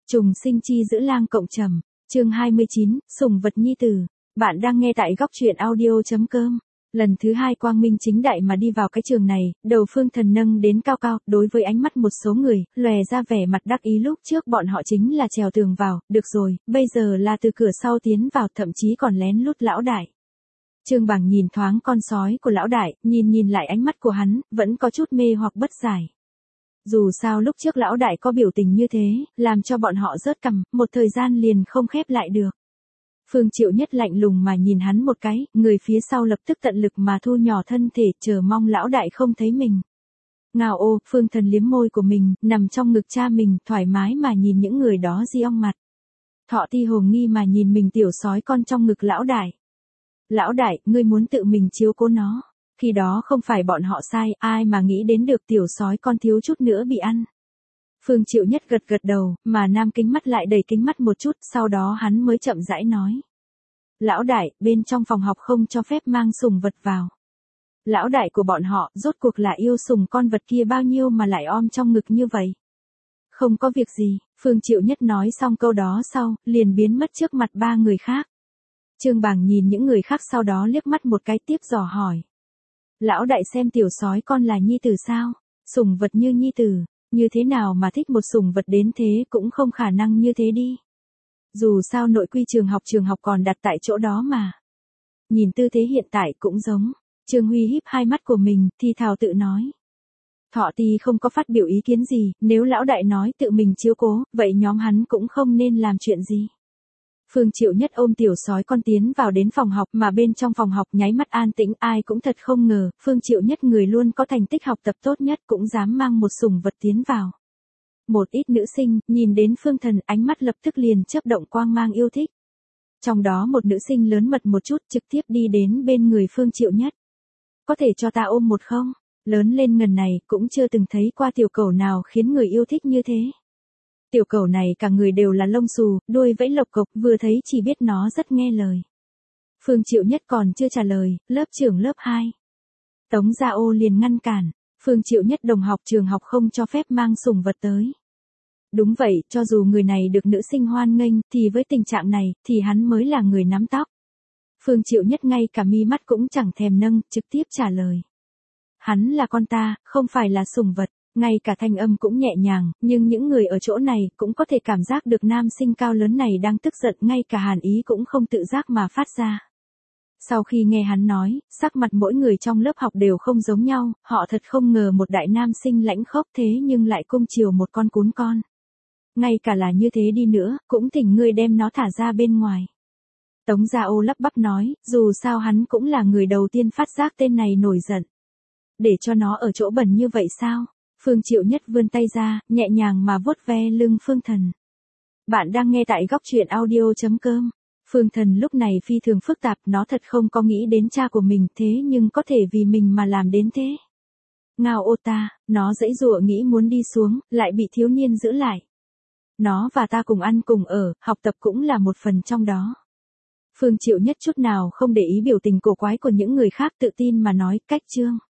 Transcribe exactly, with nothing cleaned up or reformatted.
Trùng sinh chi giữ lang cộng trầm, chương hai mươi chín, sủng vật nhi tử. Bạn đang nghe tại góc truyện audio.com. Lần thứ hai quang minh chính đại mà đi vào cái trường này, đầu Phương Thần nâng đến cao cao, đối với ánh mắt một số người, lòe ra vẻ mặt đắc ý lúc trước bọn họ chính là trèo tường vào, được rồi, bây giờ là từ cửa sau tiến vào, thậm chí còn lén lút lão đại. Trương Bảng nhìn thoáng con sói của lão đại, nhìn nhìn lại ánh mắt của hắn, vẫn có chút mê hoặc bất giải. Dù sao lúc trước lão đại có biểu tình như thế, làm cho bọn họ rớt cằm, một thời gian liền không khép lại được. Phương Triệu Nhất lạnh lùng mà nhìn hắn một cái, người phía sau lập tức tận lực mà thu nhỏ thân thể, chờ mong lão đại không thấy mình. Ngao ô, Phương Thần liếm môi của mình, nằm trong ngực cha mình, thoải mái mà nhìn những người đó di ong mặt. Thọ Ti hồ nghi mà nhìn mình tiểu sói con trong ngực lão đại. Lão đại, ngươi muốn tự mình chiếu cố nó. Khi đó không phải bọn họ sai, ai mà nghĩ đến được tiểu sói con thiếu chút nữa bị ăn. Phương Triệu Nhất gật gật đầu, mà Nam Kính mắt lại đầy kính mắt một chút, sau đó hắn mới chậm rãi nói. Lão đại, bên trong phòng học không cho phép mang sủng vật vào. Lão đại của bọn họ, rốt cuộc là yêu sủng con vật kia bao nhiêu mà lại om trong ngực như vậy. Không có việc gì, Phương Triệu Nhất nói xong câu đó sau, liền biến mất trước mặt ba người khác. Trương Bảng nhìn những người khác sau đó liếc mắt một cái tiếp dò hỏi. Lão đại xem tiểu sói con là nhi tử sao? Sủng vật như nhi tử, như thế nào mà thích một sủng vật đến thế cũng không khả năng như thế đi. Dù sao nội quy trường học trường học còn đặt tại chỗ đó mà. Nhìn tư thế hiện tại cũng giống. Trương Huy híp hai mắt của mình, thì thào tự nói. Thọ Ti không có phát biểu ý kiến gì, nếu lão đại nói tự mình chiếu cố, vậy nhóm hắn cũng không nên làm chuyện gì. Phương Triệu Nhất ôm tiểu sói con tiến vào đến phòng học, mà bên trong phòng học nháy mắt an tĩnh, ai cũng thật không ngờ, Phương Triệu Nhất người luôn có thành tích học tập tốt nhất cũng dám mang một sủng vật tiến vào. Một ít nữ sinh, nhìn đến Phương Thần, ánh mắt lập tức liền chớp động quang mang yêu thích. Trong đó một nữ sinh lớn mật một chút, trực tiếp đi đến bên người Phương Triệu Nhất. Có thể cho ta ôm một không? Lớn lên ngần này, cũng chưa từng thấy qua tiểu cẩu nào khiến người yêu thích như thế. Tiểu cẩu này cả người đều là lông xù, đuôi vẫy lộc cộc, vừa thấy chỉ biết nó rất nghe lời. Phương Triệu Nhất còn chưa trả lời, lớp trưởng lớp hai. Tống Gia Ô liền ngăn cản, Phương Triệu Nhất đồng học trường học không cho phép mang sủng vật tới. Đúng vậy, cho dù người này được nữ sinh hoan nghênh, thì với tình trạng này, thì hắn mới là người nắm tóc. Phương Triệu Nhất ngay cả mi mắt cũng chẳng thèm nâng, trực tiếp trả lời. Hắn là con ta, không phải là sủng vật. Ngay cả thanh âm cũng nhẹ nhàng, nhưng những người ở chỗ này cũng có thể cảm giác được nam sinh cao lớn này đang tức giận, ngay cả hàn ý cũng không tự giác mà phát ra. Sau khi nghe hắn nói, sắc mặt mỗi người trong lớp học đều không giống nhau, họ thật không ngờ một đại nam sinh lãnh khốc thế nhưng lại cung chiều một con cún con. Ngay cả là như thế đi nữa, cũng thỉnh ngươi đem nó thả ra bên ngoài. Tống Gia Ô lắp bắp nói, dù sao hắn cũng là người đầu tiên phát giác tên này nổi giận. Để cho nó ở chỗ bẩn như vậy sao? Phương Triệu Nhất vươn tay ra, nhẹ nhàng mà vuốt ve lưng Phương Thần. Bạn đang nghe tại góc truyện audio.com. Phương Thần lúc này phi thường phức tạp, nó thật không có nghĩ đến cha của mình thế nhưng có thể vì mình mà làm đến thế. Ngao ô ta, nó giãy giụa nghĩ muốn đi xuống, lại bị thiếu niên giữ lại. Nó và ta cùng ăn cùng ở, học tập cũng là một phần trong đó. Phương Triệu Nhất chút nào không để ý biểu tình cổ quái của những người khác, tự tin mà nói, cách Trương.